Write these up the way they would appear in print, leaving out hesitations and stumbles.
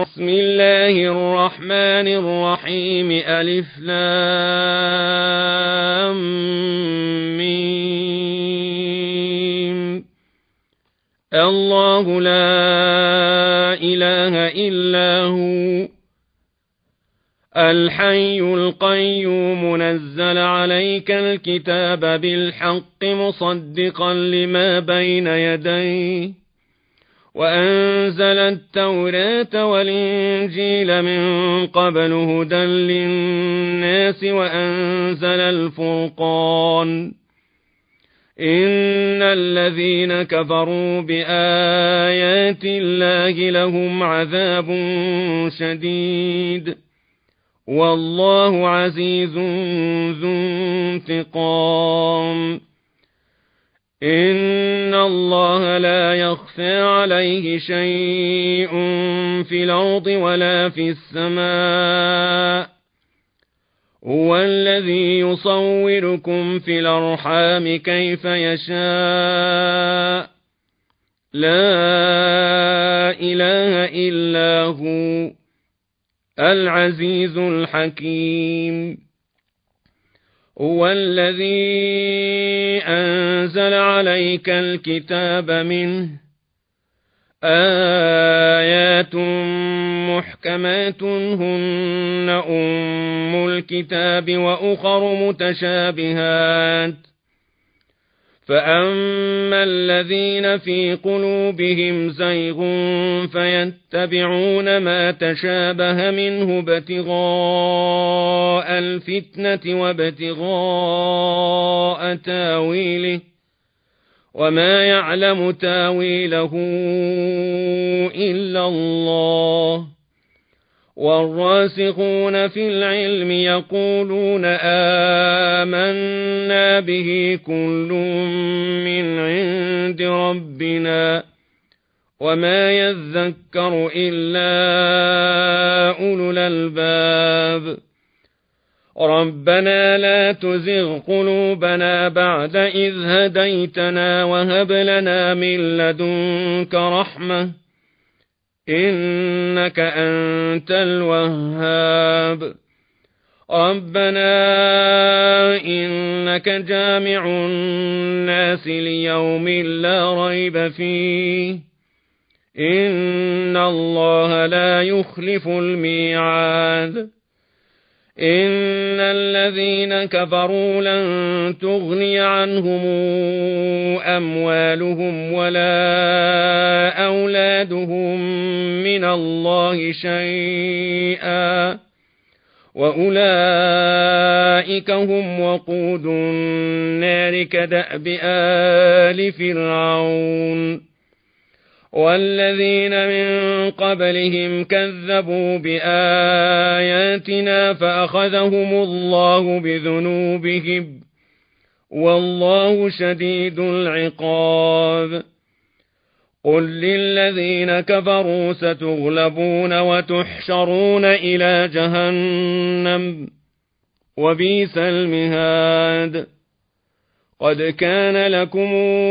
بسم الله الرحمن الرحيم ألف لام ميم. الله لا إله إلا هو الحي القيوم نزل عليك الكتاب بالحق مصدقا لما بين يديه وأنزل التوراة والإنجيل من قبل هدى للناس وأنزل الفرقان إن الذين كفروا بآيات الله لهم عذاب شديد والله عزيز ذو انتقام. إن الله لا يخفى عليه شيء في الأرض ولا في السماء هو الذي يصوركم في الأرحام كيف يشاء لا إله إلا هو العزيز الحكيم. هو الذي أنزل عليك الكتاب منه آيات محكمات هن أم الكتاب وأخر متشابهات فأما الذين في قلوبهم زيغ فيتبعون ما تشابه منه ابتغاء الفتنة وابتغاء تاويله وما يعلم تاويله إلا الله والراسخون في العلم يقولون آمنا به كل من عند ربنا وما يذكر إلا أولو الألباب. ربنا لا تزغ قلوبنا بعد إذ هديتنا وهب لنا من لدنك رحمة إنك أنت الوهاب. ربنا إنك جامع الناس ليوم لا ريب فيه إن الله لا يخلف الميعاد. إن الذين كفروا لن تغني عنهم أموالهم ولا أولادهم من الله شيئا وأولئك هم وقود النار كدأب آل فرعون والذين من قبلهم كذبوا بآياتنا فأخذهم الله بذنوبهم والله شديد العقاب. قل للذين كفروا ستغلبون وتحشرون إلى جهنم وبئس المهاد. قد كان لكم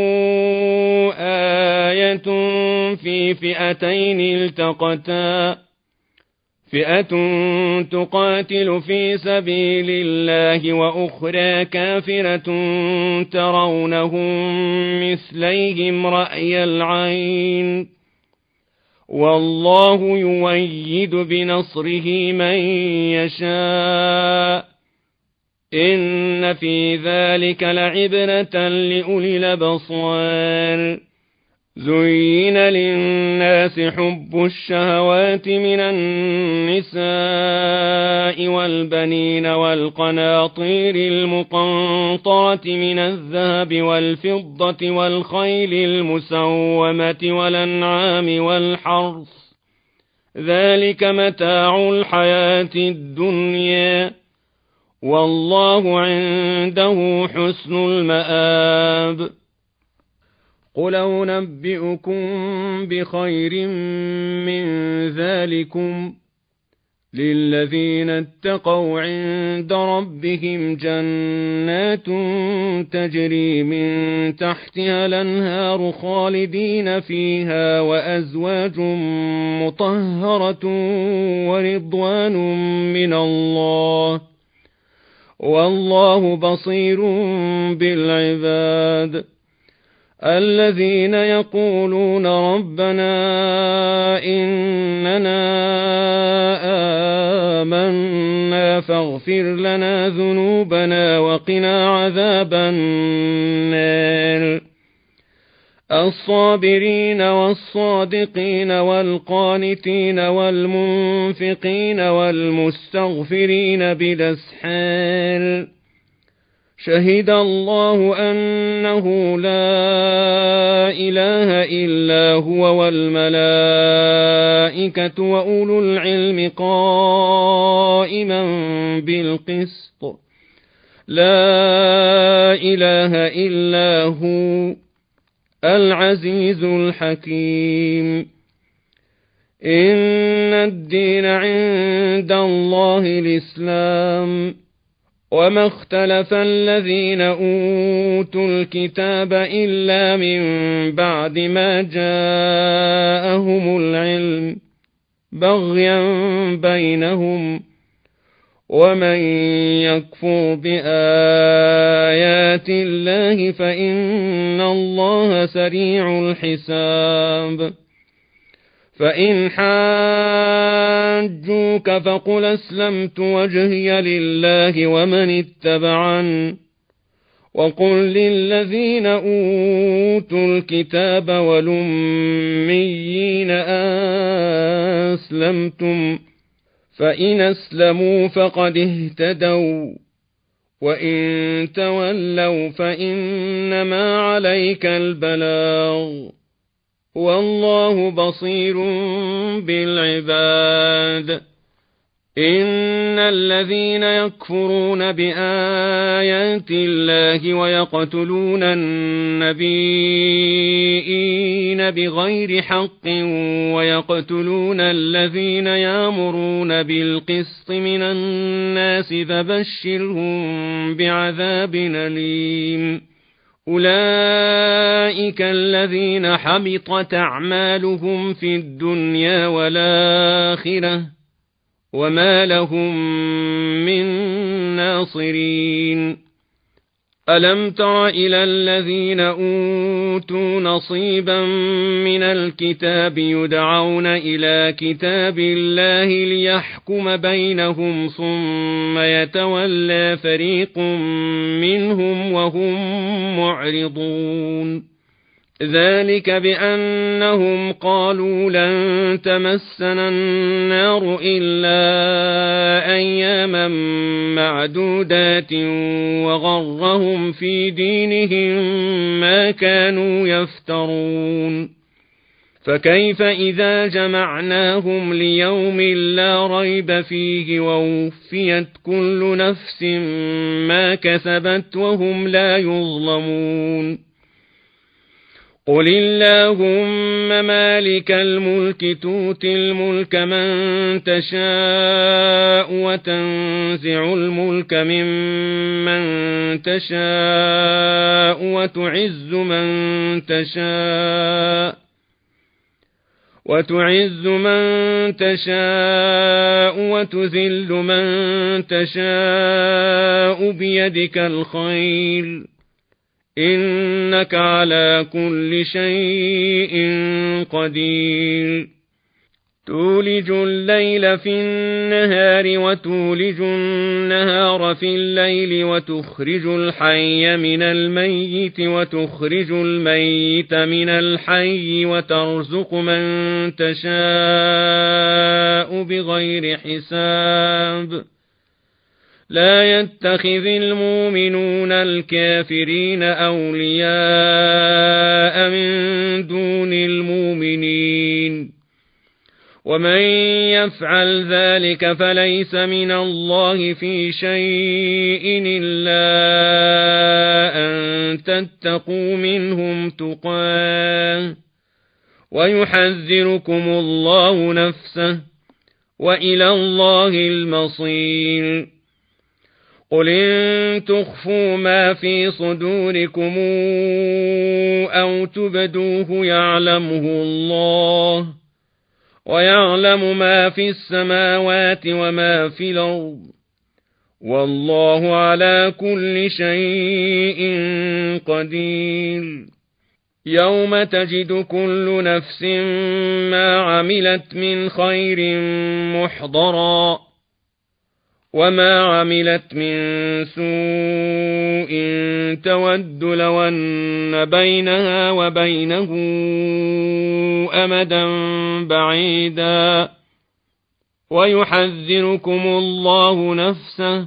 آية في فئتين التقتا فئة تقاتل في سبيل الله وأخرى كافرة ترونهم مثليهم رأي العين والله يؤيد بنصره من يشاء إن في ذلك لعبرة لأولي الأبصار. زين للناس حب الشهوات من النساء والبنين والقناطير المقنطرة من الذهب والفضة والخيل المسومة والأنعام والحرث ذلك متاع الحياة الدنيا والله عنده حسن المآب. قل أنبئكم بخير من ذلكم للذين اتقوا عند ربهم جنات تجري من تحتها الأنهار خالدين فيها وأزواج مطهرة ورضوان من الله والله بصير بالعباد الذين يقولون ربنا إننا آمنا فاغفر لنا ذنوبنا وقنا عذاب النار الصابرين والصادقين والقانتين والمنفقين والمستغفرين بالأسحار شهد الله أنه لا إله إلا هو والملائكة وأولو العلم قائما بالقسط لا إله إلا هو العزيز الحكيم إن الدين عند الله الإسلام وما اختلف الذين أوتوا الكتاب إلا من بعد ما جاءهم العلم بغيا بينهم ومن يكفر بآيات الله فإن الله سريع الحساب فإن حاجوك فقل أسلمت وجهي لله ومن اتبعن وقل للذين أوتوا الكتاب والأميين أسلمتم فإن أسلموا فقد اهتدوا وإن تولوا فإنما عليك البلاغ والله بصير بالعباد إن الذين يكفرون بآيات الله ويقتلون النبيين بغير حق ويقتلون الذين يأمرون بالقسط من الناس فبشرهم بعذاب أليم أولئك الذين حبطت أعمالهم في الدنيا والآخرة وما لهم من ناصرين ألم تر إلى الذين أوتوا نصيبا من الكتاب يدعون إلى كتاب الله ليحكم بينهم ثم يتولى فريق منهم وهم معرضون ذلك بأنهم قالوا لن تمسنا النار إلا أياما معدودات وغرهم في دينهم ما كانوا يفترون فكيف إذا جمعناهم ليوم لا ريب فيه ووفيت كل نفس ما كسبت وهم لا يظلمون قل اللهم مالك الملك تؤتي الملك من تشاء وتنزع الملك ممن تشاء وتعز من تشاء وتذل من تشاء بيدك الخير إنك على كل شيء قدير تولج الليل في النهار وتولج النهار في الليل وتخرج الحي من الميت وتخرج الميت من الحي وترزق من تشاء بغير حساب لا يتخذ المؤمنون الكافرين أولياء من دون المؤمنين ومن يفعل ذلك فليس من الله في شيء إلا أن تتقوا منهم تقاه ويحذركم الله نفسه وإلى الله المصير. قل إن تخفوا ما في صدوركم أو تبدوه يعلمه الله، ويعلم ما في السماوات وما في الأرض، والله على كل شيء قدير. يوم تجد كل نفس ما عملت من خير محضرا، وما عملت من سوء تود لو أن بينها وبينه أمدا بعيدا، ويحذركم الله نفسه،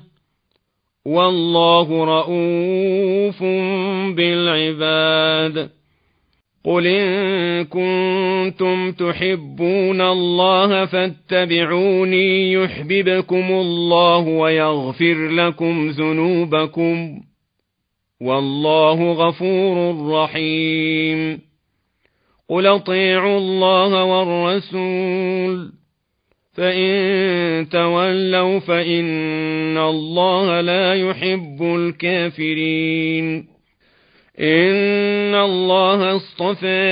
والله رؤوف بالعباد. قل إن كنتم تحبون الله فاتبعوني يحببكم الله ويغفر لكم ذنوبكم، والله غفور رحيم. قل اطيعوا الله والرسول، فإن تولوا فإن الله لا يحب الكافرين. إن الله اصطفى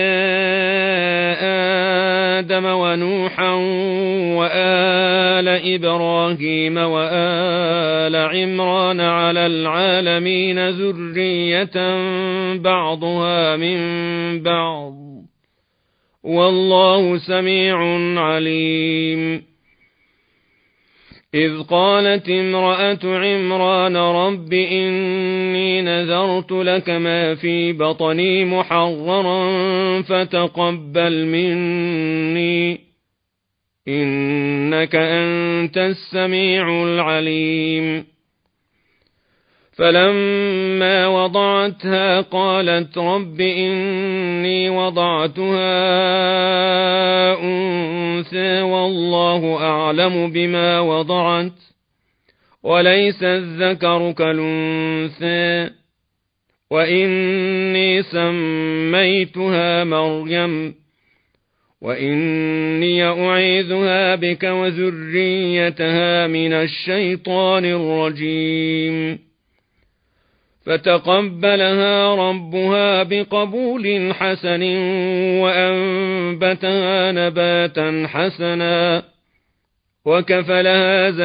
آدم ونوحا وآل إبراهيم وآل عمران على العالمين ذرية بعضها من بعض، والله سميع عليم. إذ قالت امرأة عمران رب إني نذرت لك ما في بطني محررا فتقبل مني إنك أنت السميع العليم. فلما وضعتها قالت رب إني وضعتها أنثى والله أعلم بما وضعت وليس الذكر كالأنثى، وإني سميتها مريم وإني أعيذها بك وذريتها من الشيطان الرجيم. فتقبلها ربها بقبول حسن وأنبتها نباتا حسنا، وكفلها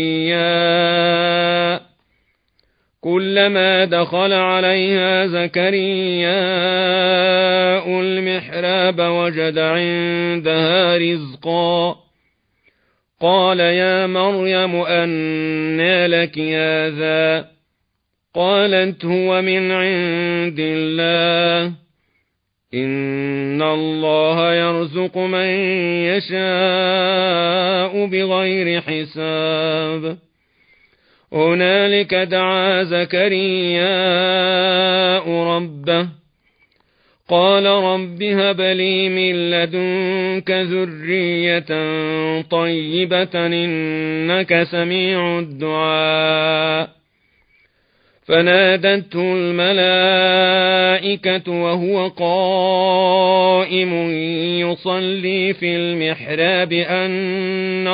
زكريا. كلما دخل عليها زكرياء المحراب وجد عندها رزقا، قال يا مريم أنى لك هذا؟ قالت هو من عند الله، إن الله يرزق من يشاء بغير حساب. هنالك دعا زكرياء ربه قال رب هب لي من لدنك ذرية طيبة إنك سميع الدعاء. فنادته الملائكة وهو قائم يصلي في المحراب أن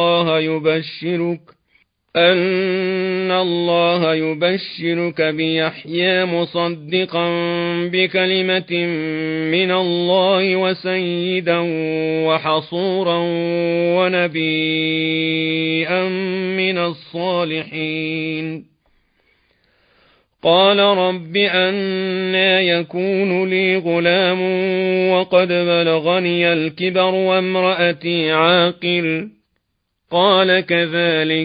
الله يبشرك بيحيى مصدقا بكلمة من الله وسيدا وحصورا ونبيا من الصالحين. قال رب أنى يكون لي غلام وقد بلغني الكبر وامرأتي عاقر؟ قال كذلك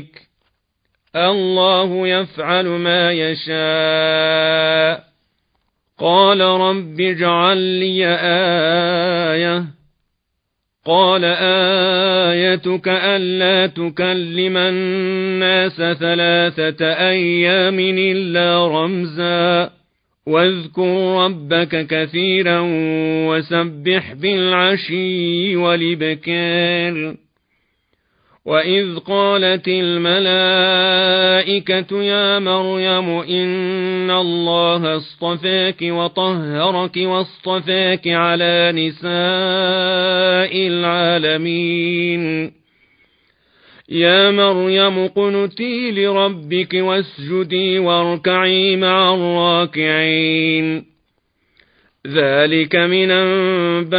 الله يفعل ما يشاء. قال رب اجعل لي آية. قال آيتك ألا تكلم الناس 3 أيام إلا رمزا، واذكر ربك كثيرا وسبح بالعشي والإبكار. وإذ قالت الملائكة يا مريم إن الله اصطفاك وطهرك واصطفاك على نساء العالمين. يا مريم اقنتي لربك واسجدي واركعي مع الراكعين ذلك من أنباء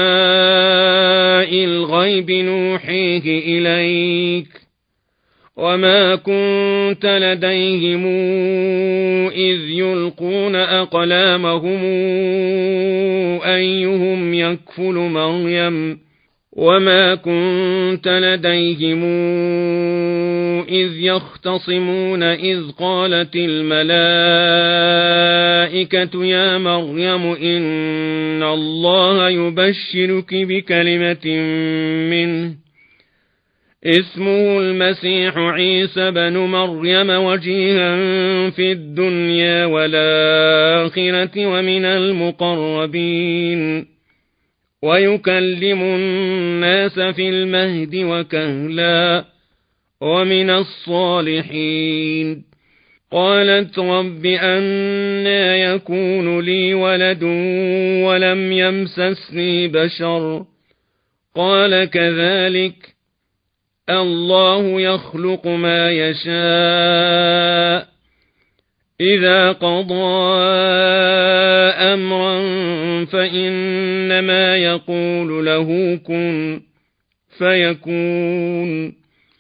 الغيب نوحيه إليك وما كنت لديهم إذ يلقون أقلامهم أيهم يكفل مريم وما كنت لديهم إذ يختصمون إذ قالت الملائكة يا مريم إن الله يبشرك بكلمة منه اسمه المسيح عيسى بن مريم وجيها في الدنيا والآخرة ومن المقربين ويكلم الناس في المهد وكهلا ومن الصالحين قالت رب أنى يكون لي ولد ولم يمسسني بشر قال كذلك الله يخلق ما يشاء إذا قضى أمرا فإنما يقول له كن فيكون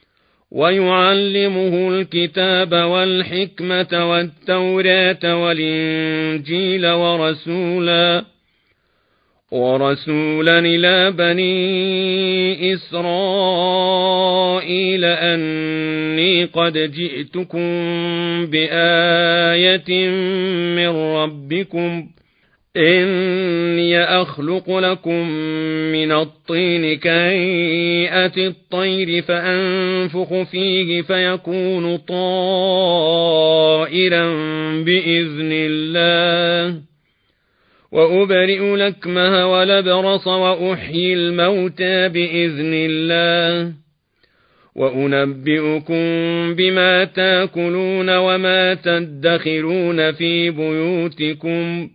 ويعلمه الكتاب والحكمة والتوراة والإنجيل ورسولا إلى بني إسرائيل أني قد جئتكم بآية من ربكم إني أخلق لكم من الطين كهيئة الطير فأنفخ فيه فيكون طائرا بإذن الله وأبرئ الأكمه والأبرص وأحيي الموتى بإذن الله وأنبئكم بما تأكلون وما تدخرون في بيوتكم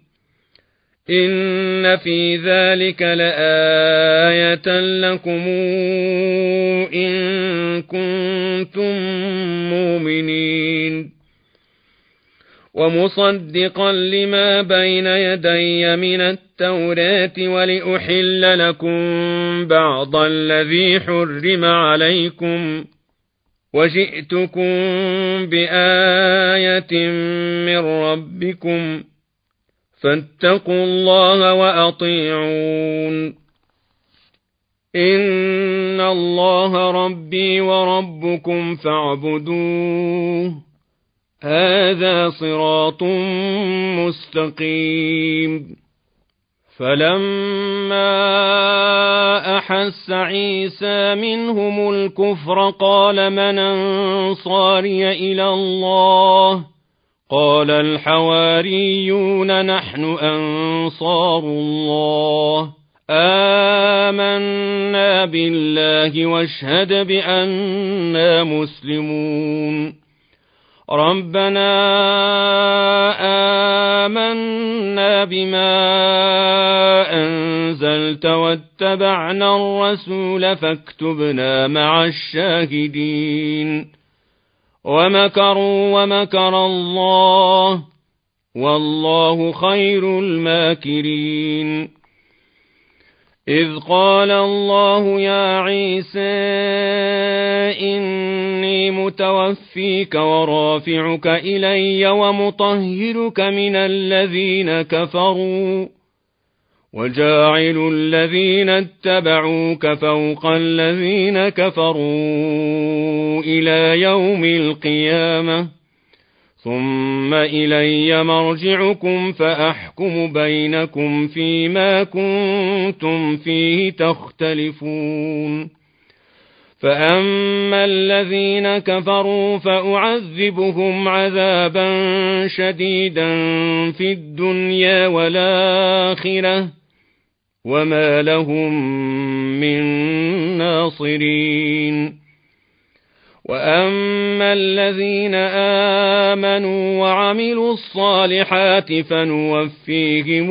إن في ذلك لآية لكم إن كنتم مؤمنين ومصدقا لما بين يدي من التوراة ولأحل لكم بعض الذي حرم عليكم وجئتكم بآية من ربكم فاتقوا الله وأطيعون إن الله ربي وربكم فاعبدوه هذا صراط مستقيم فلما أحس عيسى منهم الكفر قال من أنصاري إلى الله قال الحواريون نحن أنصار الله آمنا بالله واشهد بأننا مسلمون ربنا آمنا بما أنزلت واتبعنا الرسول فاكتبنا مع الشاهدين ومكروا ومكر الله والله خير الماكرين إذ قال الله يا عيسى إني متوفيك ورافعك إلي ومطهرك من الذين كفروا وجاعل الذين اتبعوك فوق الذين كفروا إلى يوم القيامة ثم إلي مرجعكم فأحكم بينكم فيما كنتم فيه تختلفون فأما الذين كفروا فأعذبهم عذابا شديدا في الدنيا والآخرة وما لهم من ناصرين وأما الذين آمنوا وعملوا الصالحات فنوفيهم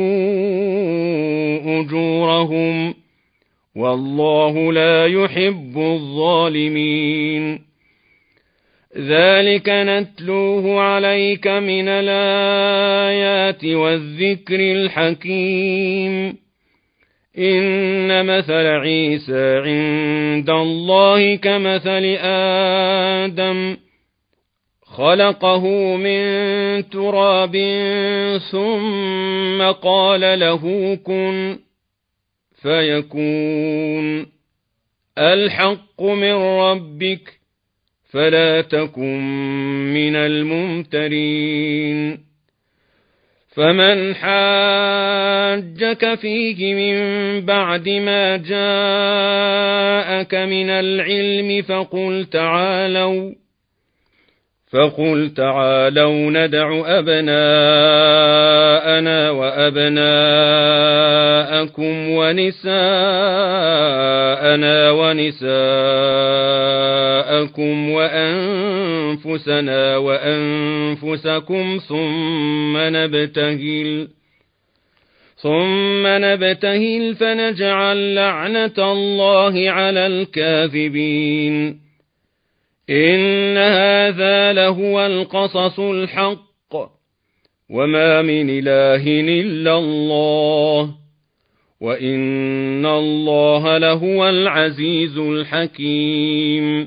أجورهم والله لا يحب الظالمين ذلك نتلوه عليك من الآيات والذكر الحكيم إن مثل عيسى عند الله كمثل آدم خلقه من تراب ثم قال له كن فيكون الحق من ربك فلا تكن من الممترين فمن حاجك فيه من بعد ما جاءك من العلم فقل تعالوا ندع أبناءنا وأبناءكم ونساءنا ونساءكم وأنفسنا وأنفسكم ثم نبتهل فنجعل لعنة الله على الكاذبين إن هذا لهو القصص الحق وما من إله إلا الله وإن الله لهو العزيز الحكيم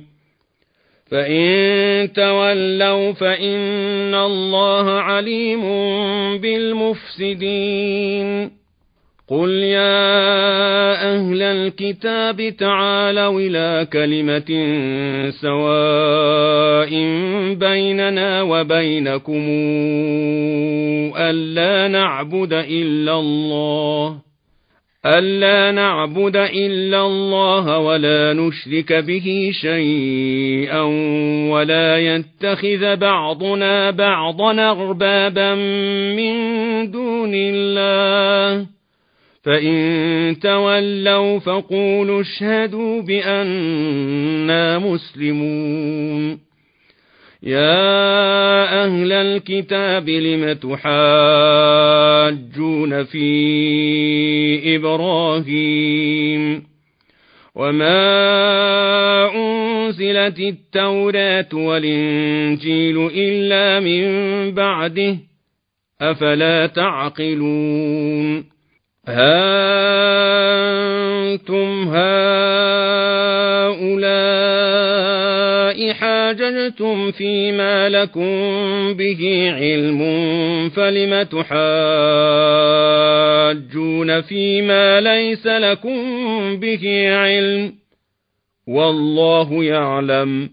فإن تولوا فإن الله عليم بالمفسدين قل يا أهل الكتاب تعالوا إلى كلمة سواء بيننا وبينكم ألا نعبد إلا الله ولا نشرك به شيئا ولا يتخذ بعضنا بعضا أربابا من دون الله فإن تولوا فقولوا اشهدوا بأننا مسلمون يا أهل الكتاب لم تحاجون في إبراهيم وما أنزلت التوراة والإنجيل إلا من بعده أفلا تعقلون أنتم هؤلاء حاججتم فيما لكم به علم فلم تحاجون فيما ليس لكم به علم والله يعلم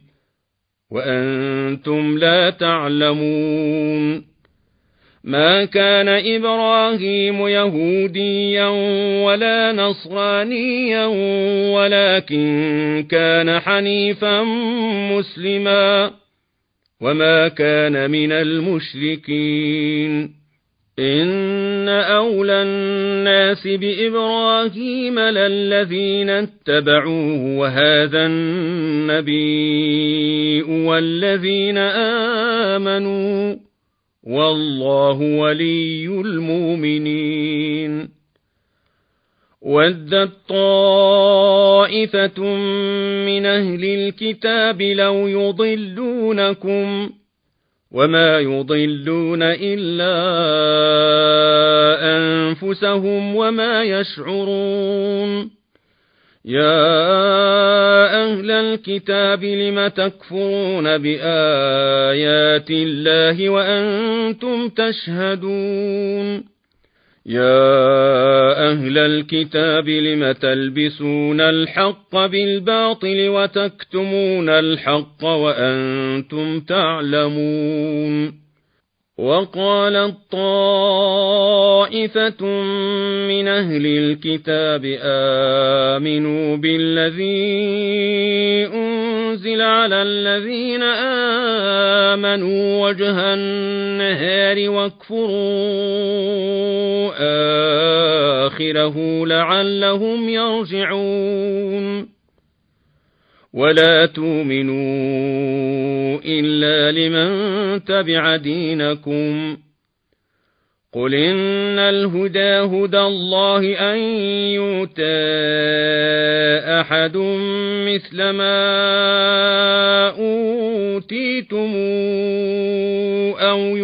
وأنتم لا تعلمون ما كان إبراهيم يهوديا ولا نصرانيا ولكن كان حنيفا مسلما وما كان من المشركين إن أولى الناس بإبراهيم للذين اتبعوه وهذا النبي والذين آمنوا والله ولي المؤمنين ودت طائفة من أهل الكتاب لو يضلونكم وما يضلون إلا أنفسهم وما يشعرون يا أهل الكتاب لم تكفرون بآيات الله وأنتم تشهدون يا أهل الكتاب لم تلبسون الحق بالباطل وتكتمون الحق وأنتم تعلمون وقالت طائفة من أهل الكتاب آمنوا بالذي أنزل على الذين آمنوا وجه النهار واكفروا آخره لعلهم يرجعون ولا تؤمنوا إلا لمن تبع دينكم قل إن الهدى هدى الله أن يؤتى أحد مثل ما توليتم أو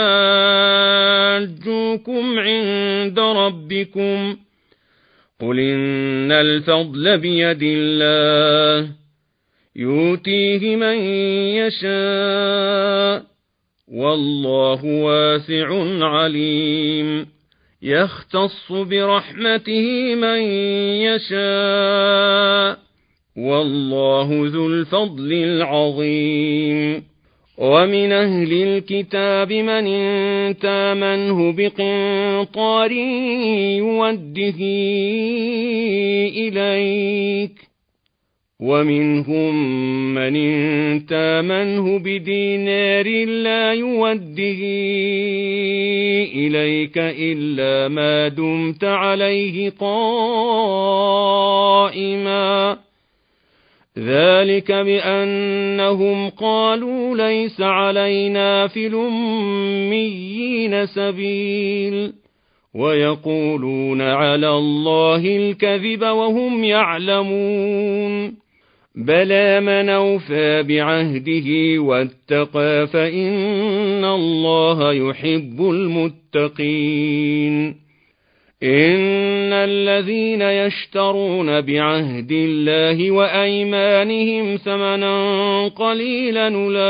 يحاجوكم عند ربكم قل إن الفضل بيد الله يؤتيه من يشاء والله واسع عليم يختص برحمته من يشاء والله ذو الفضل العظيم ومن أهل الكتاب من إن تامنه بقنطار يوده إليك ومنهم من إن تامنه بدينار لا يوده إليك إلا ما دمت عليه قائما ذلك بأنهم قالوا ليس علينا في الأميين سبيل ويقولون على الله الكذب وهم يعلمون بلى من أوفى بعهده واتقى فإن الله يحب المتقين إن الذين يشترون بعهد الله وأيمانهم ثمنا قليلا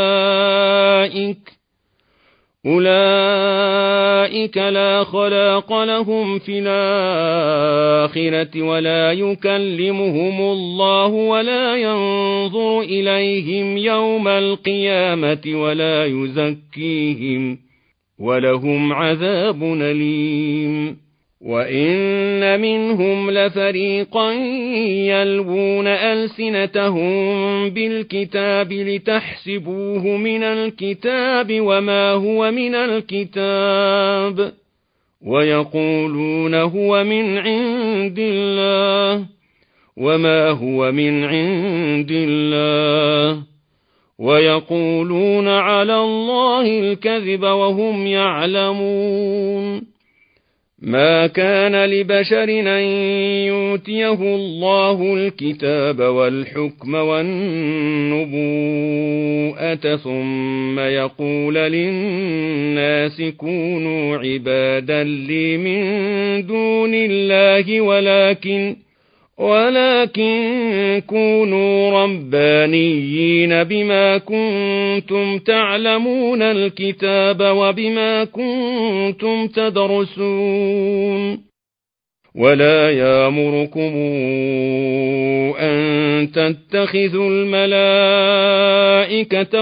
أولئك لا خلاق لهم في الآخرة ولا يكلمهم الله ولا ينظر إليهم يوم القيامة ولا يزكيهم ولهم عذاب أليم وإن منهم لفريقا يلوون ألسنتهم بالكتاب لتحسبوه من الكتاب وما هو من الكتاب ويقولون هو من عند الله وما هو من عند الله ويقولون على الله الكذب وهم يعلمون ما كان لبشر أن يؤتيه الله الكتاب والحكم والنبوءة ثم يقول للناس كونوا عبادا لي من دون الله ولكن كونوا ربانيين بما كنتم تعلمون الكتاب وبما كنتم تدرسون ولا يأمركم أن تتخذوا الملائكة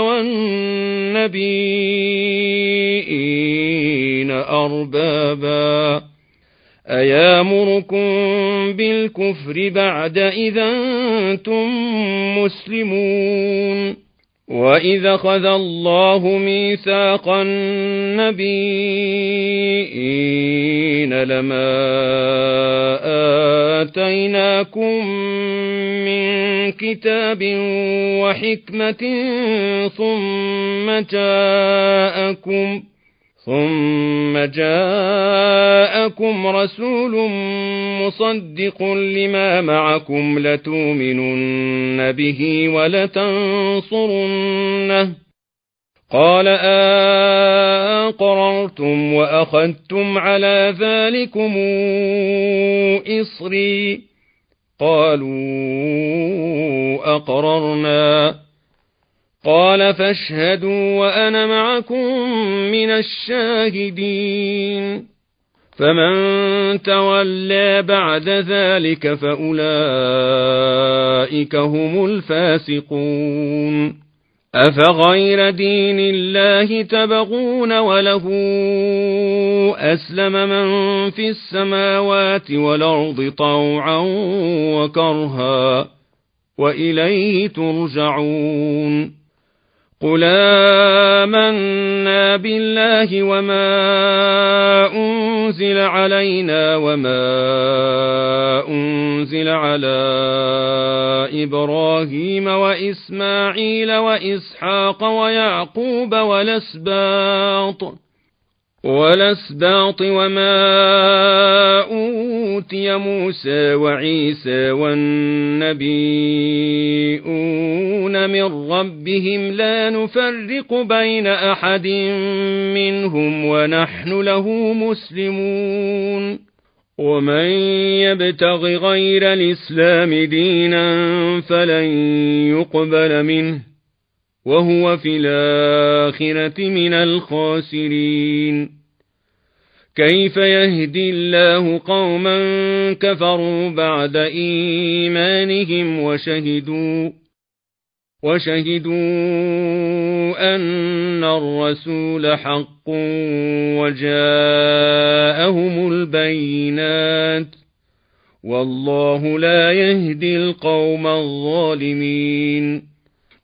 والنبيين أربابا أيامركم بالكفر بعد إذا أنتم مسلمون وإذا أخذ الله ميثاق النبيين لما آتيناكم من كتاب وحكمة ثم جاءكم رسول مصدق لما معكم لتؤمنن به ولتنصرنه قال أقررتم وأخذتم على ذلكم إصري قالوا أقررنا قال فاشهدوا وأنا معكم من الشاهدين فمن تولى بعد ذلك فأولئك هم الفاسقون أفغير دين الله تبغون وله أسلم من في السماوات والأرض طوعا وكرها وإليه ترجعون قل آمنا بالله وما أنزل علينا وما أنزل على إبراهيم وإسماعيل وإسحاق ويعقوب والأسباط والأسباط وما أوتي موسى وعيسى والنبيون من ربهم لا نفرق بين أحد منهم ونحن له مسلمون ومن يبتغ غير الإسلام دينا فلن يقبل منه وهو في الآخرة من الخاسرين كيف يهدي الله قوما كفروا بعد إيمانهم وشهدوا أن الرسول حق وجاءهم البينات والله لا يهدي القوم الظالمين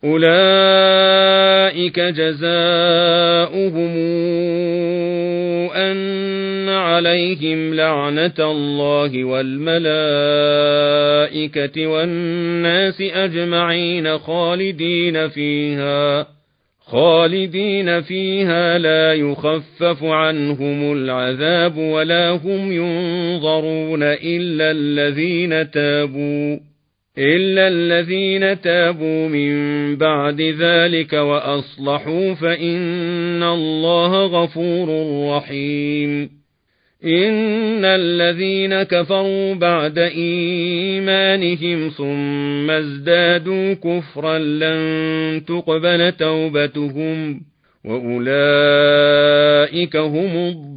أولئك جزاؤهم أن عليهم لعنة الله والملائكة والناس أجمعين خالدين فيها لا يخفف عنهم العذاب ولا هم ينظرون إلا الذين تابوا من بعد ذلك وأصلحوا فإن الله غفور رحيم إن الذين كفروا بعد إيمانهم ثم ازدادوا كفرا لن تقبل توبتهم وأولئك هم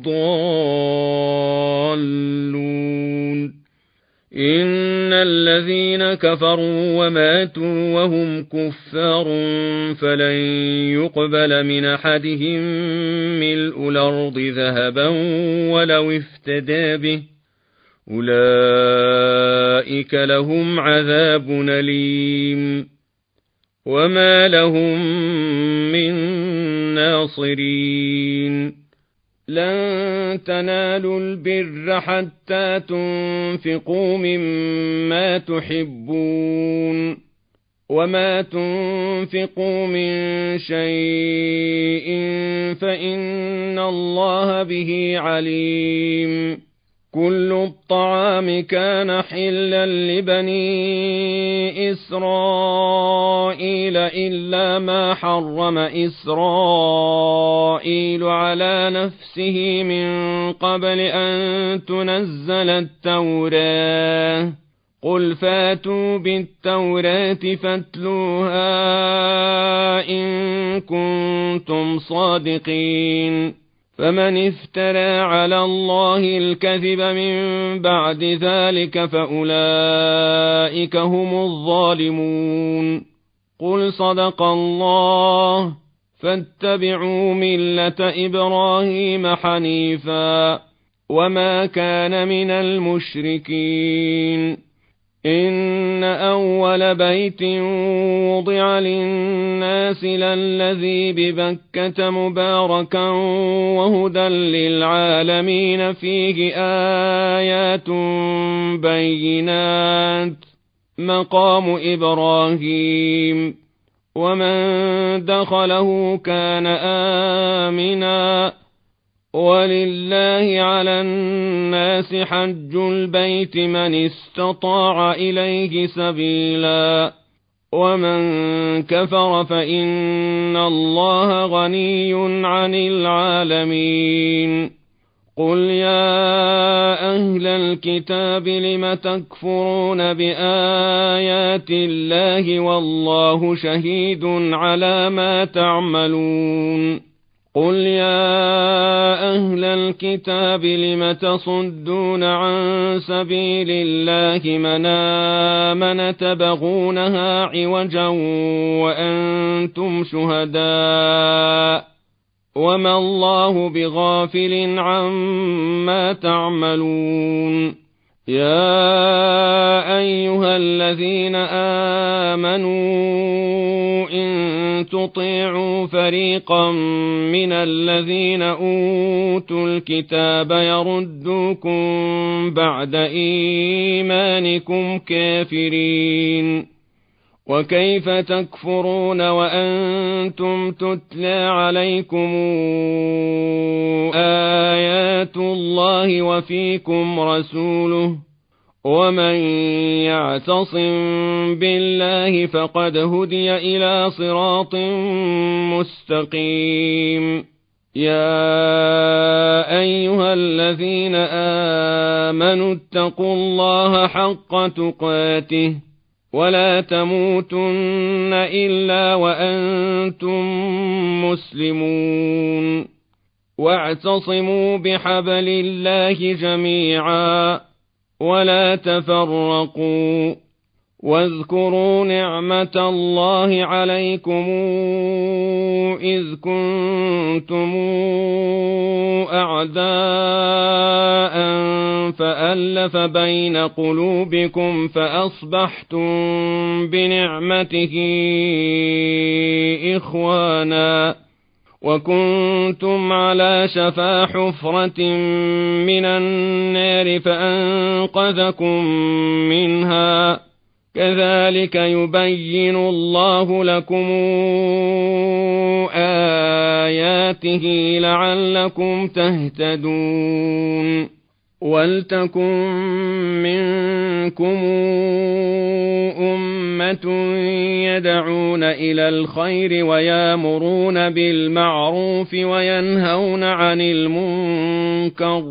الضالون إن الذين كفروا وماتوا وهم كفار فلن يقبل من أحدهم ملء الأرض ذهبا ولو افتدى به أولئك لهم عذاب أليم وما لهم من ناصرين لن تنالوا البر حتى تنفقوا مما تحبون وما تنفقوا من شيء فإن الله به عليم كل الطعام كان حلا لبني إسرائيل إلا ما حرم إسرائيل على نفسه من قبل أن تنزل التوراة قل فاتوا بالتوراة فاتلوها إن كنتم صادقين فمن افترى على الله الكذب من بعد ذلك فأولئك هم الظالمون قل صدق الله فاتبعوا ملة إبراهيم حنيفا وما كان من المشركين إن أول بيت وضع للناس للذي ببكة مباركا وهدى للعالمين فيه آيات بينات مقام إبراهيم ومن دخله كان آمنا ولله على الناس حج البيت من استطاع إليه سبيلا ومن كفر فإن الله غني عن العالمين قل يا أهل الكتاب لم تكفرون بآيات الله والله شهيد على ما تعملون قل يا أهل الكتاب لم تصدون عن سبيل الله من آمن تبغونها عوجا وأنتم شهداء وما الله بغافل عما تعملون يا أيها الذين آمنوا إن تطيعوا فريقا من الذين أوتوا الكتاب يردوكم بعد إيمانكم كافرين وكيف تكفرون وأنتم تتلى عليكم آيات الله وفيكم رسوله ومن يعتصم بالله فقد هدي إلى صراط مستقيم يا أيها الذين آمنوا اتقوا الله حق تقاته ولا تموتن إلا وأنتم مسلمون واعتصموا بحبل الله جميعا ولا تفرقوا واذكروا نعمة الله عليكم إذ كنتم أعداء فألف بين قلوبكم فأصبحتم بنعمته إخوانا وكنتم على شفا حفرة من النار فأنقذكم منها كذلك يبين الله لكم آياته لعلكم تهتدون ولتكن منكم أمة يدعون إلى الخير ويامرون بالمعروف وينهون عن المنكر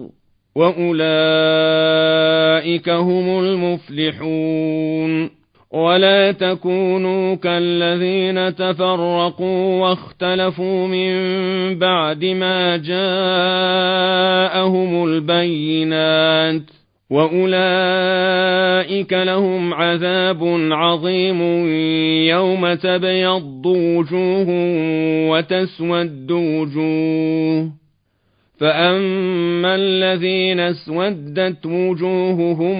وأولئك هم المفلحون ولا تكونوا كالذين تفرقوا واختلفوا من بعد ما جاءهم البينات وأولئك لهم عذاب عظيم يوم تبيض وجوه وتسود وجوه فأما الذين اسودت وجوههم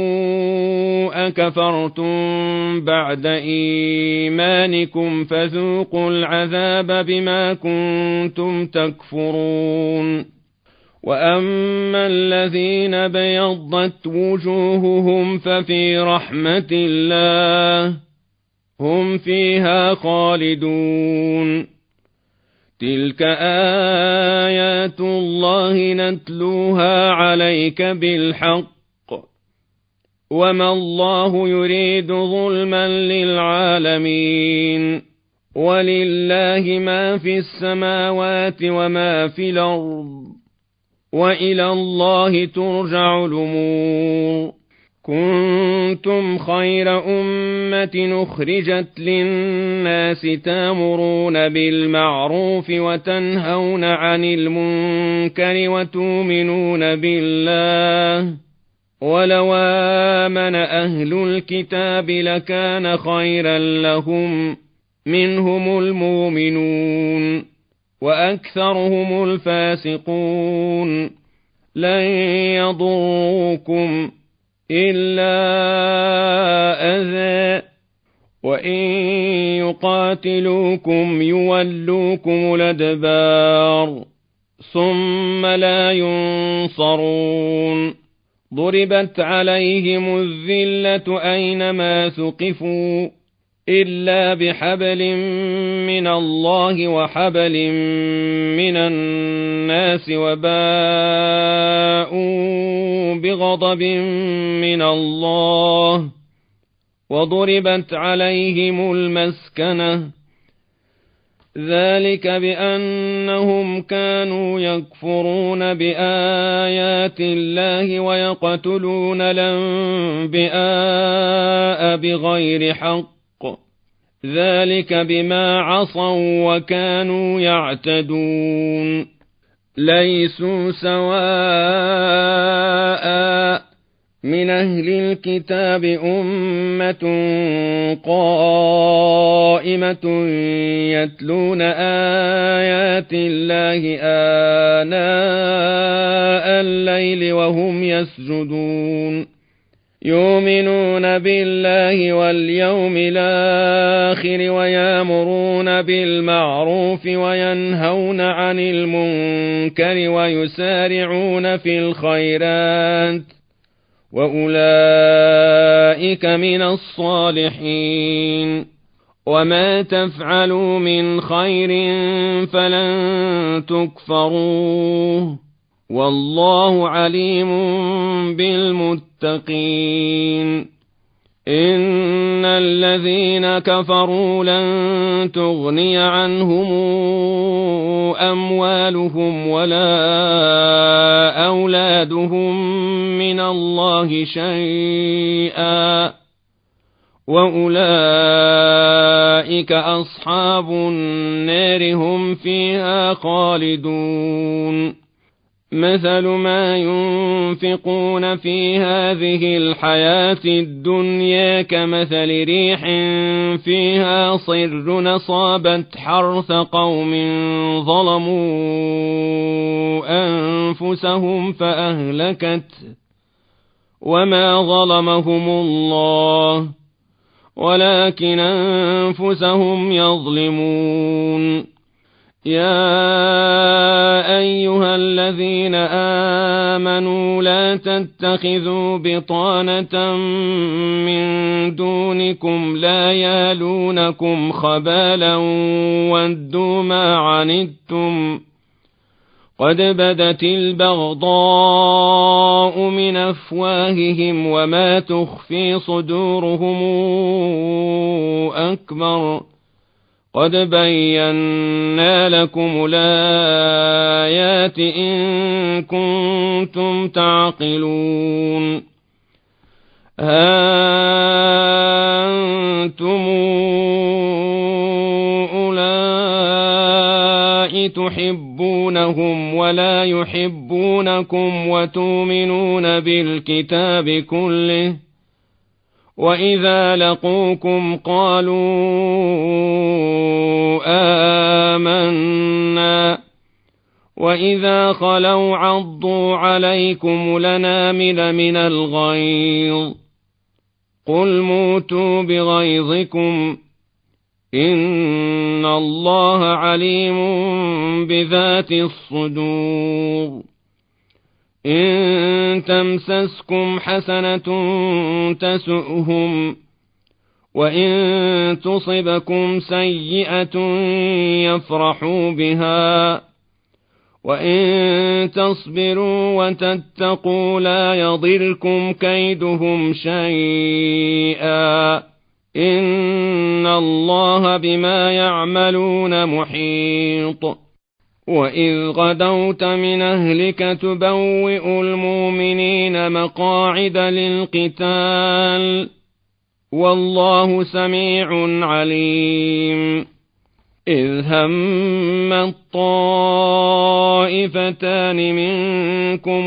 أكفرتم بعد إيمانكم فذوقوا العذاب بما كنتم تكفرون وأما الذين بيضت وجوههم ففي رحمة الله هم فيها خالدون تلك آيات الله نتلوها عليك بالحق وما الله يريد ظلما للعالمين ولله ما في السماوات وما في الأرض وإلى الله ترجع الأمور كنتم خير أمة أخرجت للناس تأمرون بالمعروف وتنهون عن المنكر وتؤمنون بالله ولو آمن أهل الكتاب لكان خيرا لهم منهم المؤمنون وأكثرهم الفاسقون لن يضروكم إلا أذى وإن يقاتلوكم يولوكم الأدبار ثم لا ينصرون ضربت عليهم الذلة أينما ثقفوا إلا بحبل من الله وحبل من الناس وباءوا بغضب من الله وضربت عليهم المسكنة ذلك بأنهم كانوا يكفرون بآيات الله ويقتلون الأنبياء بغير حق ذلك بما عصوا وكانوا يعتدون ليسوا سواء من أهل الكتاب أمة قائمة يتلون آيات الله آناء الليل وهم يسجدون يؤمنون بالله واليوم الآخر ويأمرون بالمعروف وينهون عن المنكر ويسارعون في الخيرات وأولئك من الصالحين وما تفعلوا من خير فلن تكفروه والله عليم بالمتقين إن الذين كفروا لن تغني عنهم أموالهم ولا أولادهم من الله شيئا وأولئك أصحاب النار هم فيها خالدون مثل ما ينفقون في هذه الحياة الدنيا كمثل ريح فيها صر أصابت حرث قوم ظلموا أنفسهم فأهلكته وما ظلمهم الله ولكن أنفسهم يظلمون يا أيها الذين آمنوا لا تتخذوا بطانة من دونكم لا يالونكم خبالا ودوا ما عنتم قد بدت البغضاء من أفواههم وما تخفي صدورهم أكبر قد بينا لكم الآيات إن كنتم تعقلون ها أنتم أولئك تحبونهم ولا يحبونكم وتؤمنون بالكتاب كله وإذا لقوكم قالوا آمنا وإذا خلوا عضوا عليكم الأنامل من الغيظ قل موتوا بغيظكم إن الله عليم بذات الصدور إن تمسسكم حسنة تسؤهم وإن تصبكم سيئة يفرحوا بها وإن تصبروا وتتقوا لا يضركم كيدهم شيئا إن الله بما يعملون محيط وإذ غدوت من أهلك تبوئ المؤمنين مقاعد للقتال والله سميع عليم إذ هم الطائفتان منكم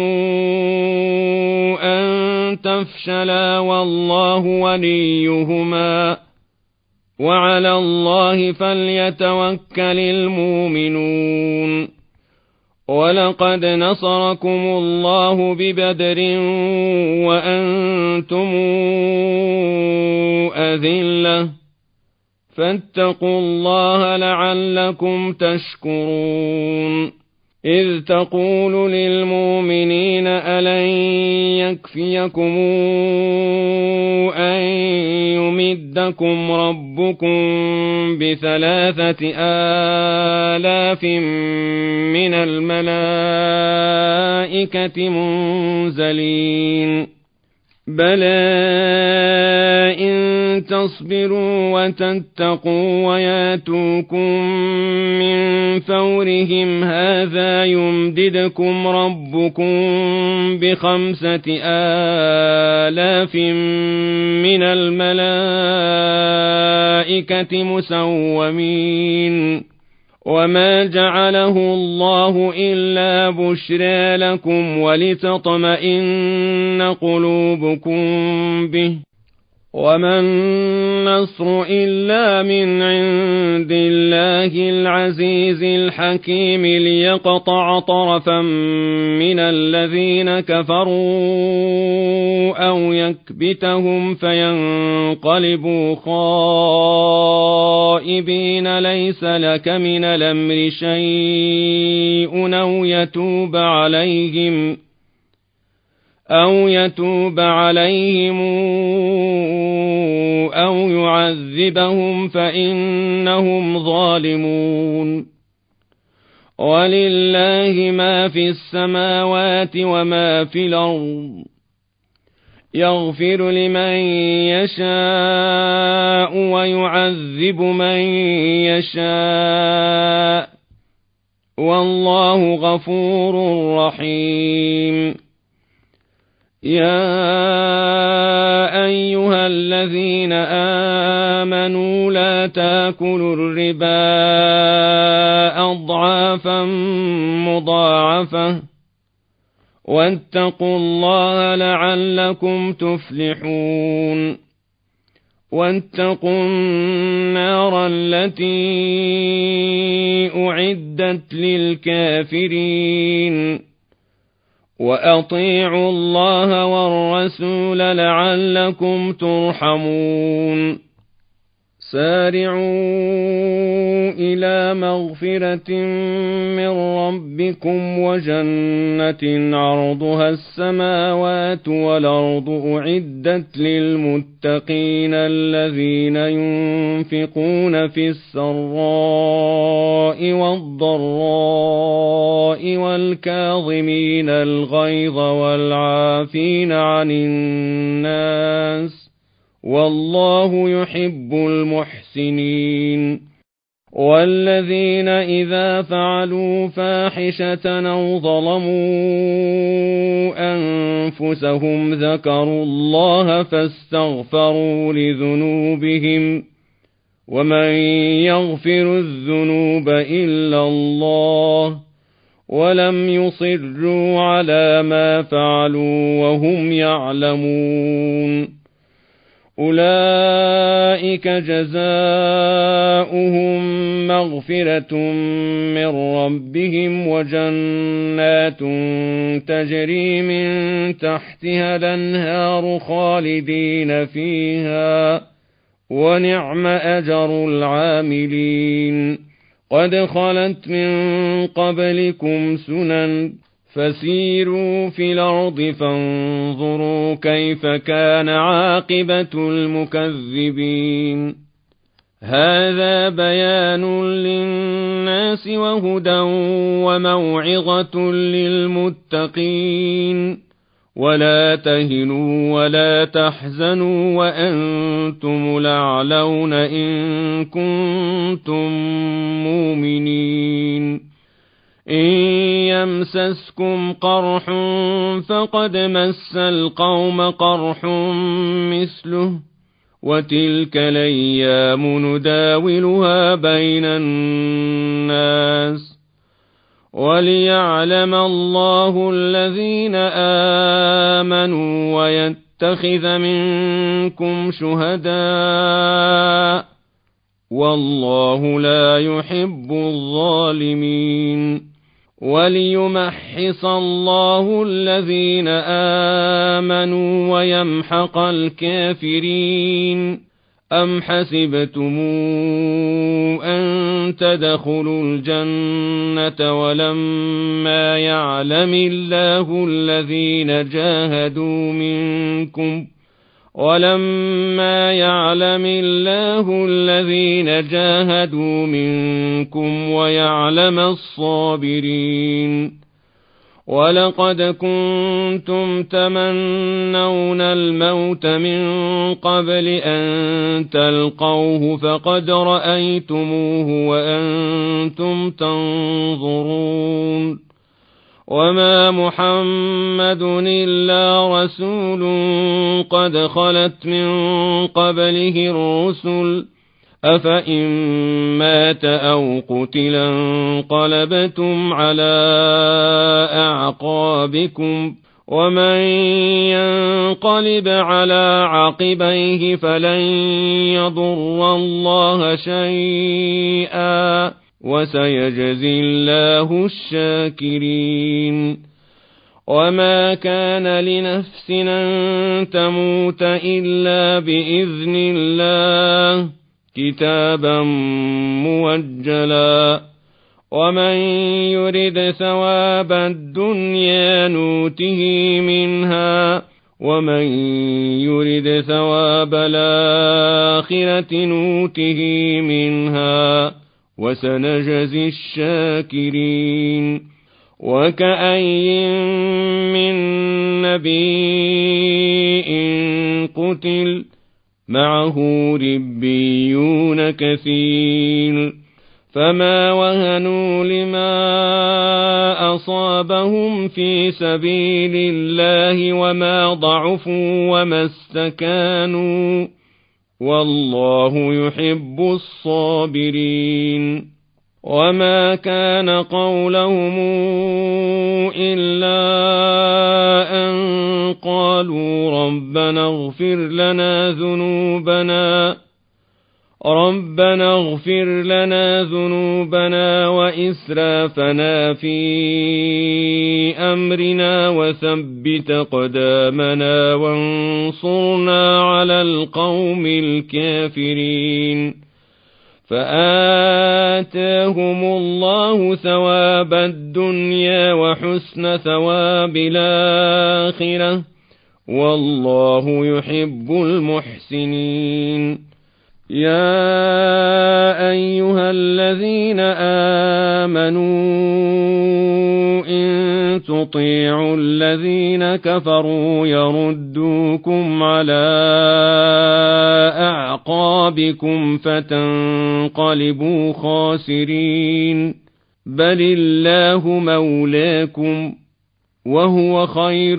أن تفشلا والله وليهما وعلى الله فليتوكل المؤمنون ولقد نصركم الله ببدر وأنتم أذلة فاتقوا الله لعلكم تشكرون إذ تقول للمؤمنين ألن يكفيكم أن يمدكم ربكم ب3,000 من الملائكة منزلين بلى إن تصبروا وتتقوا وياتوكم من فورهم هذا يمددكم ربكم ب5,000 من الملائكة مسومين وما جعله الله إلا بشرى لكم ولتطمئن قلوبكم به وما النصر إلا من عند الله العزيز الحكيم ليقطع طرفا من الذين كفروا أو يكبتهم فينقلبوا خائبين ليس لك من الأمر شيء أو يتوب عليهم أو يتوب عليهم أو يعذبهم فإنهم ظالمون. ولله ما في السماوات وما في الأرض، يغفر لمن يشاء ويعذب من يشاء، والله غفور رحيم. يا أيها الذين آمنوا لا تاكلوا الربا أضعافا مضاعفة، واتقوا الله لعلكم تفلحون. واتقوا النار التي أعدت للكافرين، وأطيعوا الله والرسول لعلكم ترحمون. سارعوا إلى مغفرة من ربكم وجنة عرضها السماوات والأرض أعدت للمتقين الذين ينفقون في السراء والضراء والكاظمين الغيظ والعافين عن الناس، والله يحب المحسنين. والذين إذا فعلوا فاحشة أو ظلموا أنفسهم ذكروا الله فاستغفروا لذنوبهم، ومن يغفر الذنوب إلا الله، ولم يصروا على ما فعلوا وهم يعلمون. أولئك جزاؤهم مغفرة من ربهم وجنات تجري من تحتها الأنهار خالدين فيها، ونعم أجر العاملين. قد خلت من قبلكم سنن فسيروا في الأرض فانظروا كيف كان عاقبة المكذبين. هذا بيان للناس وهدى وموعظة للمتقين. ولا تهنوا ولا تحزنوا وأنتم الأعلون إن كنتم مؤمنين. إن يمسسكم قرح فقد مس القوم قرح مثله، وتلك الأيام نداولها بين الناس، وليعلم الله الذين آمنوا ويتخذ منكم شهداء، والله لا يحب الظالمين. وليمحص الله الذين آمنوا ويمحق الكافرين. أم حسبتم أن تدخلوا الجنة ولما يعلم الله الذين جاهدوا منكم ويعلم الصابرين. ولقد كنتم تمنون الموت من قبل أن تلقوه فقد رأيتموه وأنتم تنظرون. وما محمد إلا رسول قد خلت من قبله الرسل، أفإن مات أو قتل انقلبتم على أعقابكم، ومن ينقلب على عقبيه فلن يضر الله شيئا، وسيجزي الله الشاكرين. وما كان لنفس أن تموت إلا بإذن الله كتابا موجلا، ومن يرد ثواب الدنيا نوته منها ومن يرد ثواب الآخرة نوته منها وسنجزي الشاكرين وكأي من نبي قتل معه ربيون كثير فما وهنوا لما أصابهم في سبيل الله وما ضعفوا وما استكانوا والله يحب الصابرين وما كان قولهم إلا أن قالوا ربنا اغفر لنا ذنوبنا وإسرافنا في أمرنا وثبت قدامنا وانصرنا على القوم الكافرين فآتاهم الله ثواب الدنيا وحسن ثواب الآخرة والله يحب المحسنين يا أيها الذين آمنوا إن تطيعوا الذين كفروا يردوكم على أعقابكم فتنقلبوا خاسرين بل الله مولاكم وهو خير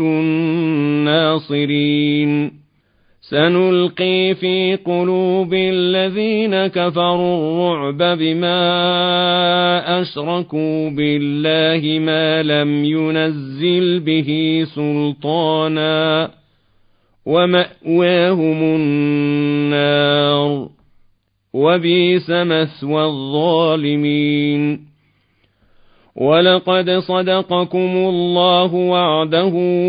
الناصرين سنلقي في قلوب الذين كفروا الرعب بما أشركوا بالله ما لم ينزل به سلطانا ومأواهم النار وبئس مثوى الظالمين ولقد صدقكم الله وعده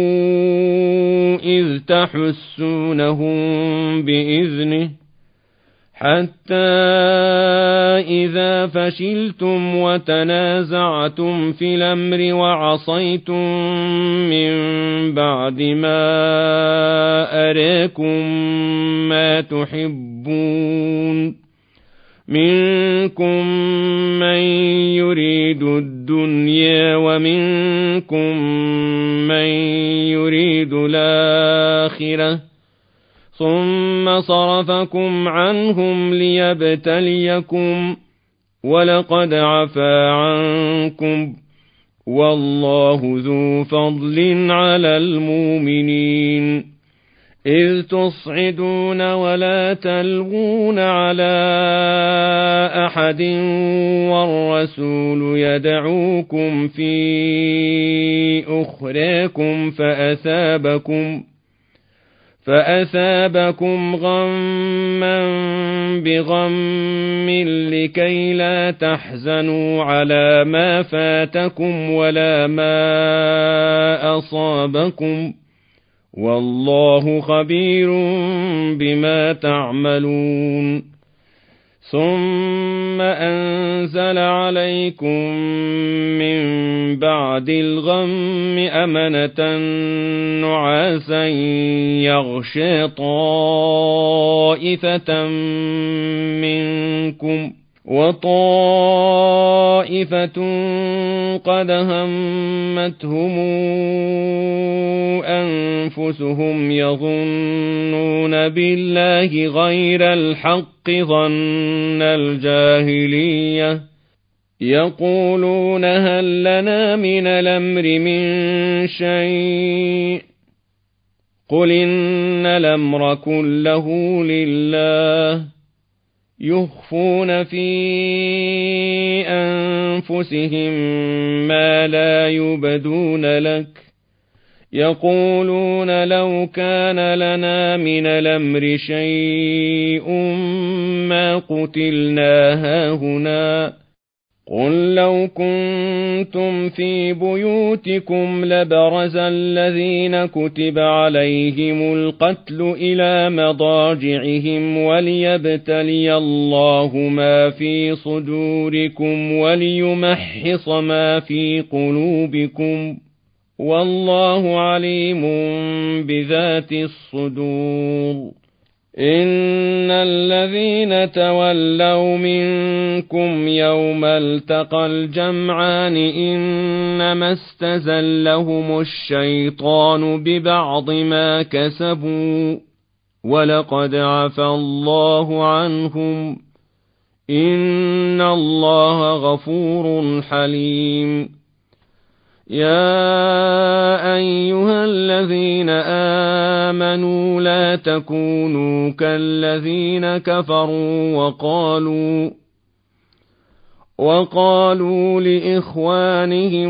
إذ تحسونهم بإذنه حتى إذا فشلتم وتنازعتم في الأمر وعصيتم من بعد ما أراكم ما تحبون منكم من يريد الدنيا ومنكم من يريد الآخرة ثم صرفكم عنهم ليبتليكم ولقد عفا عنكم والله ذو فضل على المؤمنين إذ تصعدون ولا تلغون على أحد والرسول يدعوكم في أخراكم فأثابكم غما بغم لكي لا تحزنوا على ما فاتكم ولا ما أصابكم والله خبير بما تعملون ثم أنزل عليكم من بعد الغم أمنة نعاسا يغشى طائفة منكم وطائفة قد همتهم أنفسهم يظنون بالله غير الحق ظن الجاهلية يقولون هل لنا من الأمر من شيء قل إن الأمر كله لله يخفون في أنفسهم ما لا يبدون لك يقولون لو كان لنا من الأمر شيء ما قتلنا هاهنا قل لو كنتم في بيوتكم لبرز الذين كتب عليهم القتل إلى مضاجعهم وليبتلي الله ما في صدوركم وليمحص ما في قلوبكم والله عليم بذات الصدور. إن الذين تولوا منكم يوم التقى الجمعان إنما استزلهم الشيطان ببعض ما كسبوا ولقد عفى الله عنهم إن الله غفور حليم. يا أيها الذين آمنوا لا تكونوا كالذين كفروا وقالوا لإخوانهم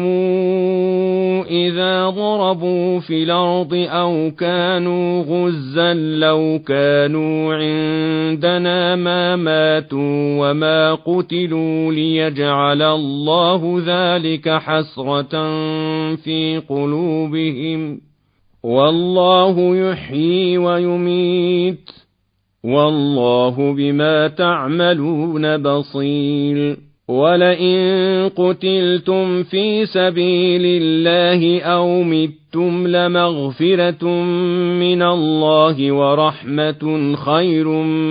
إذا ضربوا في الأرض أو كانوا غزا لو كانوا عندنا ما ماتوا وما قتلوا ليجعل الله ذلك حسرة في قلوبهم والله يحيي ويميت والله بما تعملون بصير. ولئن قتلتم في سبيل الله أو متم لمغفرة من الله ورحمة خير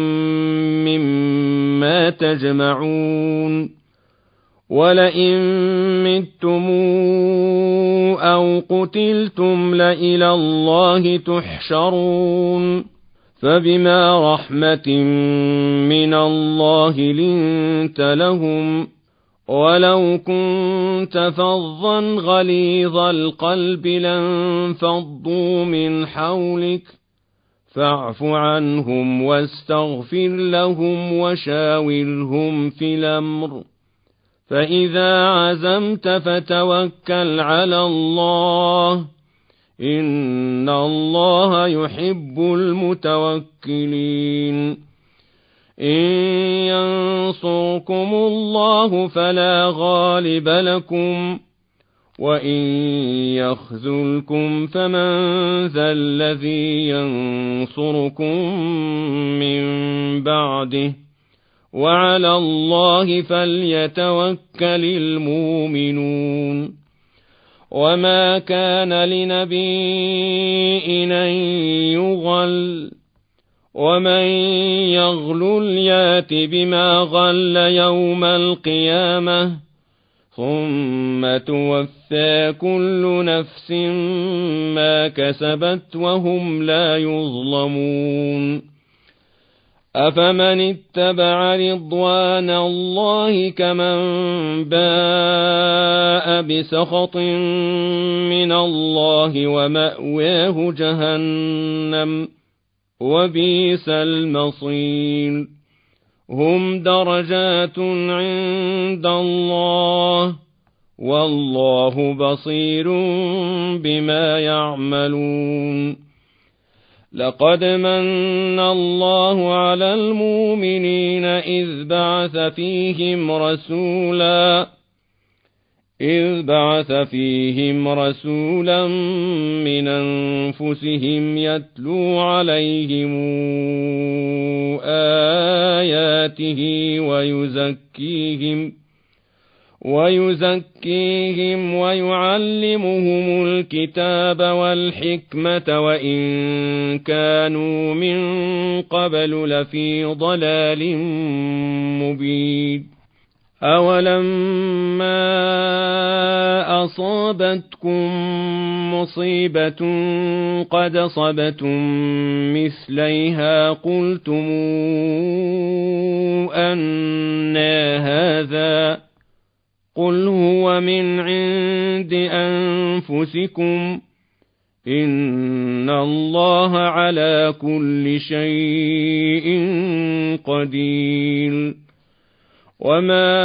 مما تجمعون. ولئن متم أو قتلتم لإلى الله تحشرون. فبما رحمة من الله لنت لهم ولو كنت فظا غليظ القلب لانفضوا من حولك فاعف عنهم واستغفر لهم وشاورهم في الأمر فإذا عزمت فتوكل على الله إن الله يحب المتوكلين. إن ينصركم الله فلا غالب لكم وإن يخذلكم فمن ذا الذي ينصركم من بعده وعلى الله فليتوكل المؤمنون. وما كان لنبي أن يغل ومن يغلل يات بما غل يوم القيامة ثم توفى كل نفس ما كسبت وهم لا يظلمون. أفمن اتبع رضوان الله كمن باء بسخط من الله ومأواه جهنم وبئس المصير. هم درجات عند الله والله بصير بما يعملون. لقد من الله على المؤمنين إذ بعث فيهم رسولا من أنفسهم يتلو عليهم آياته ويزكيهم ويعلمهم الكتاب والحكمة وإن كانوا من قبل لفي ضلال مبين. أولما أصابتكم مصيبة قد أصبتم مثليها قلتم أنى هذا قل هو من عند أنفسكم إن الله على كل شيء قدير. وما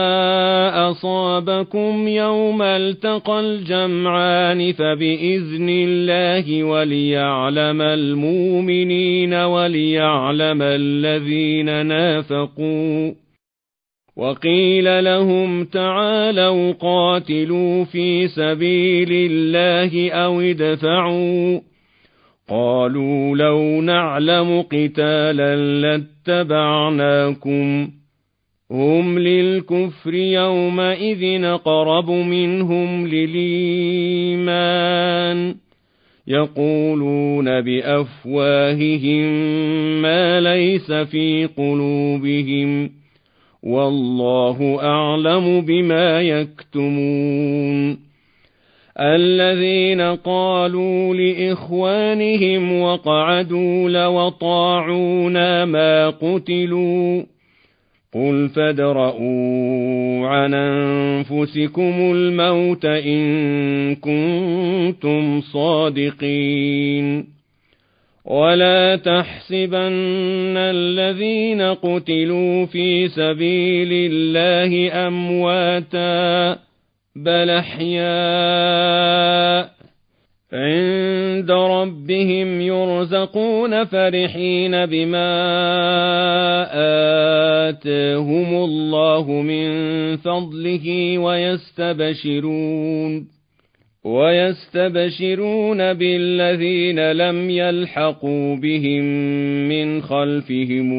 أصابكم يوم التقى الجمعان فبإذن الله وليعلم المؤمنين وليعلم الذين نافقوا وقيل لهم تعالوا قاتلوا في سبيل الله أو ادفعوا قالوا لو نعلم قتالا لاتبعناكم هم للكفر يومئذ أقرب منهم للإيمان يقولون بأفواههم ما ليس في قلوبهم والله أعلم بما يكتمون الذين قالوا لإخوانهم وقعدوا لو أطاعونا ما قتلوا قل فادرءوا عن أنفسكم الموت إن كنتم صادقين ولا تحسبن الذين قتلوا في سبيل الله أمواتا بل أحياء عند ربهم يرزقون فرحين بما آتاهم الله من فضله ويستبشرون بالذين لم يلحقوا بهم من خلفهم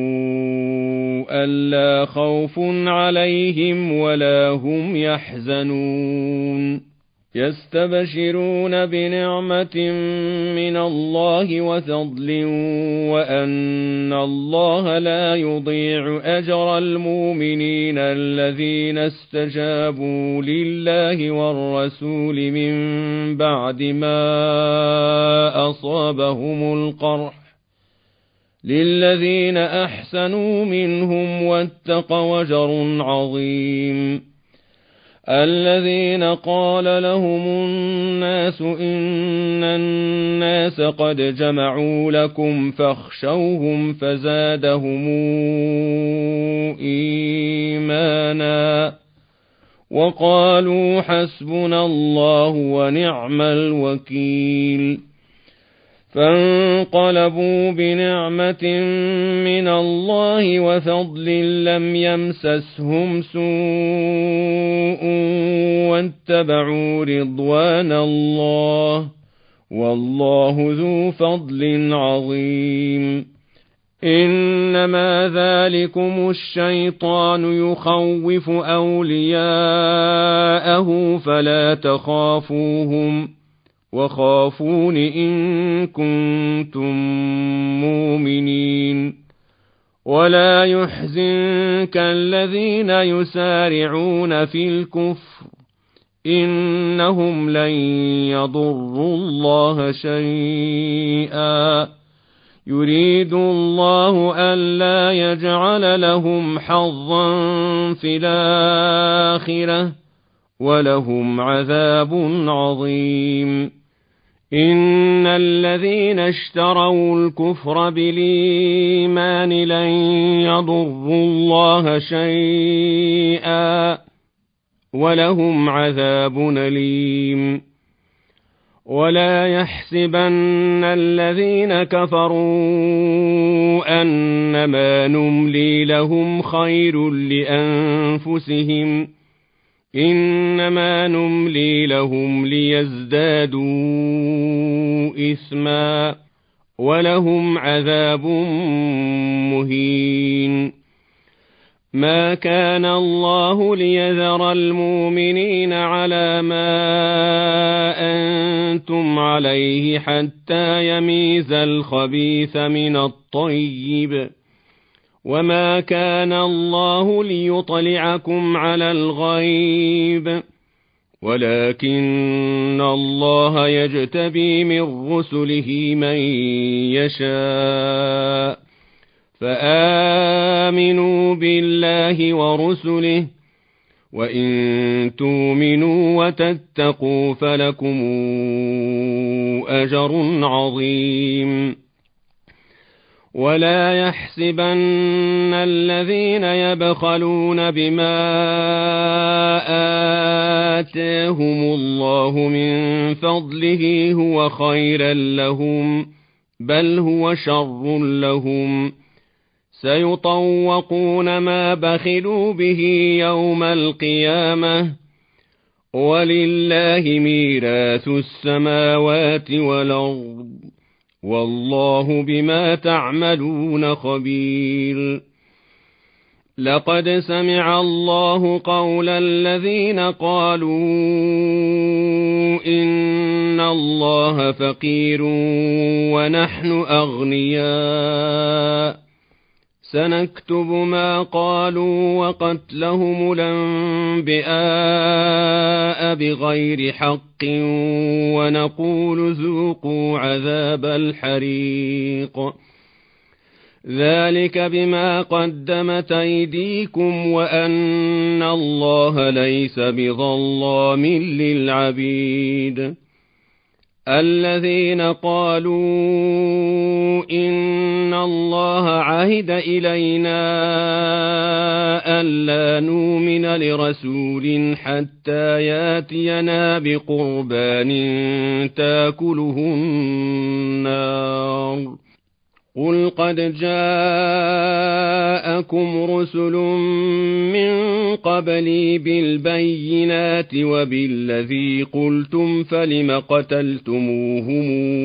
ألا خوف عليهم ولا هم يحزنون يستبشرون بنعمة من الله وفضل وأن الله لا يضيع أجر المؤمنين الذين استجابوا لله والرسول من بعد ما أصابهم القرح للذين أحسنوا منهم واتقوا أجر عظيم الذين قال لهم الناس إن الناس قد جمعوا لكم فاخشوهم فزادهم إيمانا وقالوا حسبنا الله ونعم الوكيل فانقلبوا بنعمة من الله وفضل لم يمسسهم سوء واتبعوا رضوان الله والله ذو فضل عظيم إنما ذلكم الشيطان يخوف أولياءه فلا تخافوهم وخافون إن كنتم مؤمنين ولا يحزنك الذين يسارعون في الكفر إنهم لن يضروا الله شيئا يريد الله ألا يجعل لهم حظا في الآخرة ولهم عذاب عظيم إن الذين اشتروا الكفر بالإيمان لن يضروا الله شيئا ولهم عذاب أليم ولا يحسبن الذين كفروا أنما نملي لهم خير لأنفسهم إنما نملي لهم ليزدادوا إثما ولهم عذاب مهين ما كان الله ليذر المؤمنين على ما أنتم عليه حتى يميز الخبيث من الطيب وما كان الله ليطلعكم على الغيب ولكن الله يجتبي من رسله من يشاء فآمنوا بالله ورسله وإن تؤمنوا وتتقوا فلكم أجر عظيم ولا يحسبن الذين يبخلون بما آتاهم الله من فضله هو خيرا لهم بل هو شر لهم سيطوقون ما بخلوا به يوم القيامة ولله ميراث السماوات والأرض والله بما تعملون خبير لقد سمع الله قول الذين قالوا إن الله فقير ونحن أغنياء سنكتب ما قالوا وقتلهم الأنبياء بغير حق ونقول ذوقوا عذاب الحريق ذلك بما قدمت أيديكم وأن الله ليس بظلام للعبيد الذين قالوا إن الله عهد إلينا ألا نؤمن لرسول حتى ياتينا بقربان تاكله النار قل قد جاءكم رسل من قبلي بالبينات وبالذي قلتم فلم قتلتموهم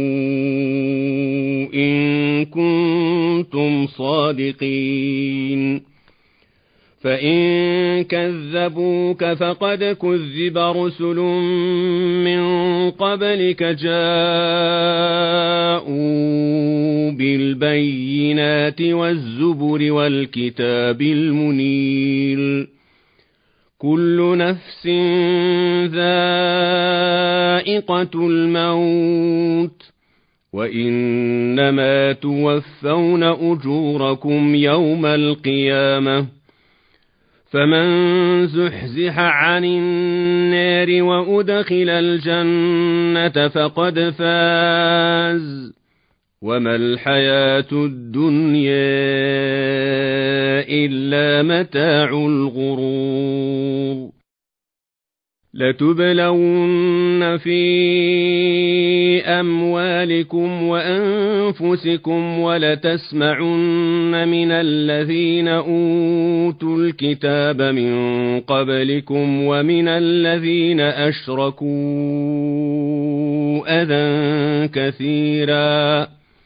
إن كنتم صادقين فإن كذبوك فقد كذب رسل من قبلك جاءوا بالبينات والزبر والكتاب المنير كل نفس ذائقة الموت وإنما توفون أجوركم يوم القيامة فمن زحزح عن النار وأدخل الجنة فقد فاز وما الحياة الدنيا إلا متاع الغرور لتبلون في أموالكم وأنفسكم ولتسمعن من الذين أوتوا الكتاب من قبلكم ومن الذين أشركوا أذى كثيرا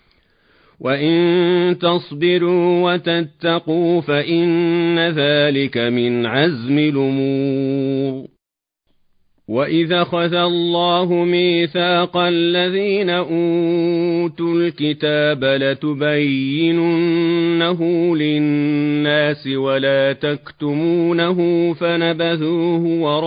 وإن تصبروا وتتقوا فإن ذلك من عزم الأمور وإذا أخذ الله ميثاق الذين أوتوا الكتاب لتبيننه للناس ولا تكتمونه فنبذوه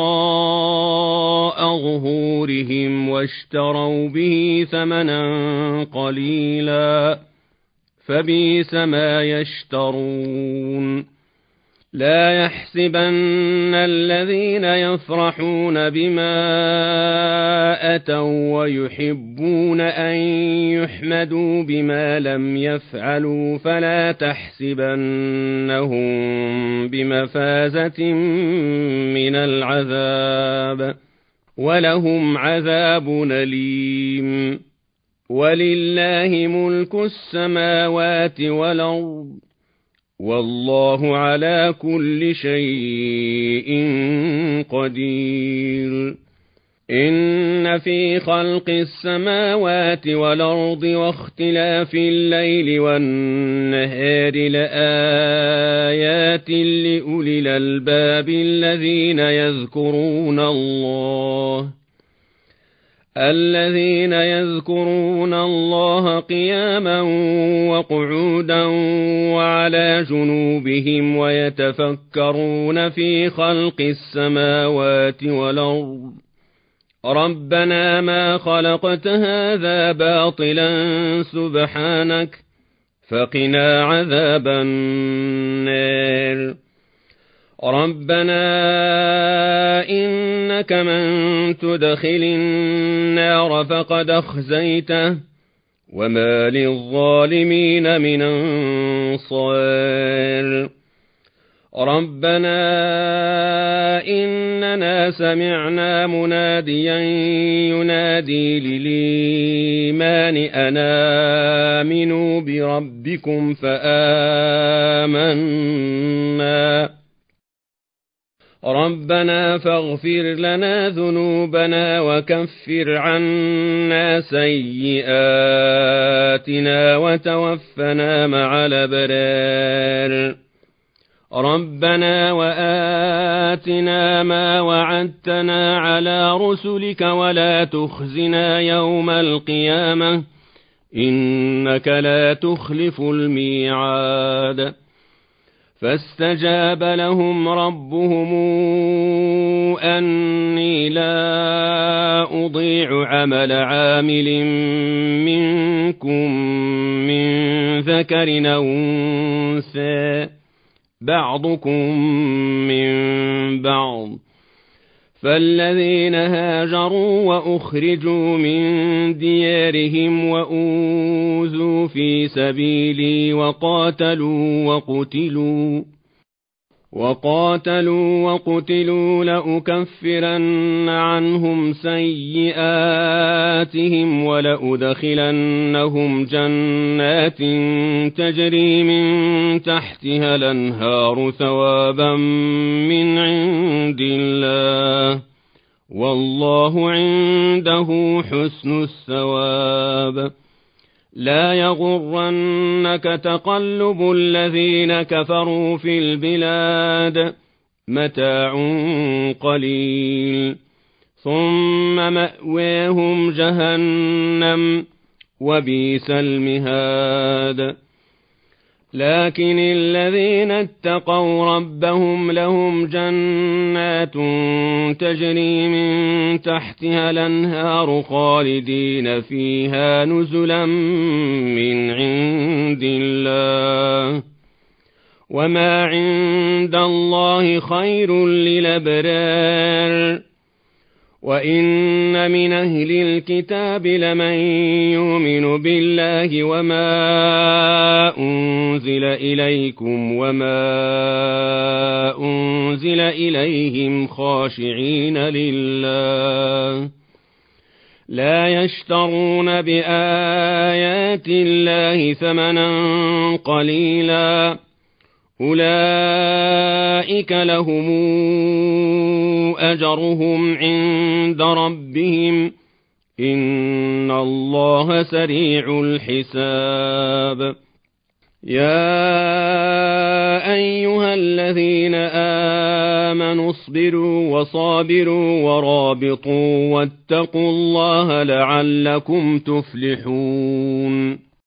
وراء ظهورهم واشتروا به ثمنا قليلا فبئس ما يشترون لا يحسبن الذين يفرحون بما أتوا ويحبون أن يحمدوا بما لم يفعلوا فلا تحسبنهم بمفازة من العذاب ولهم عذاب أليم ولله ملك السماوات والأرض والله على كل شيء قدير إن في خلق السماوات والأرض واختلاف الليل والنهار لآيات لأولي الألباب الذين يذكرون الله قياما وقعودا وعلى جنوبهم ويتفكرون في خلق السماوات والأرض ربنا ما خلقت هذا باطلا سبحانك فقنا عذاب النار ربنا إنك من تدخل النار فقد أخزيته وما للظالمين من أنصار ربنا إننا سمعنا مناديا ينادي للإيمان أن آمنوا بربكم فآمنا ربنا فاغفر لنا ذنوبنا وكفر عنا سيئاتنا وتوفنا مع الأبرار ربنا وآتنا ما وعدتنا على رسلك ولا تخزنا يوم القيامة إنك لا تخلف الميعاد فاستجاب لهم ربهم أني لا أضيع عمل عامل منكم من ذكر أو أنثى بعضكم من بعض فالذين هاجروا وأخرجوا من ديارهم وأوذوا في سبيلي وقاتلوا وقتلوا لأكفرن عنهم سيئاتهم ولأدخلنهم جنات تجري من تحتها الأنهار ثوابا من عند الله والله عنده حسن الثواب لا يغرنك تقلب الذين كفروا في البلاد متاع قليل ثم مأواهم جهنم وبئس المهاد لكن الذين اتقوا ربهم لهم جنات تجري من تحتها الأنهار خالدين فيها نزلا من عند الله وما عند الله خير للأبرار وإن من أهل الكتاب لمن يؤمن بالله وما أنزل إليكم وما أنزل إليهم خاشعين لله لا يشترون بآيات الله ثمنا قليلا أولئك لهم أجرهم عند ربهم إن الله سريع الحساب يا أيها الذين آمنوا اصبروا وصابروا ورابطوا واتقوا الله لعلكم تفلحون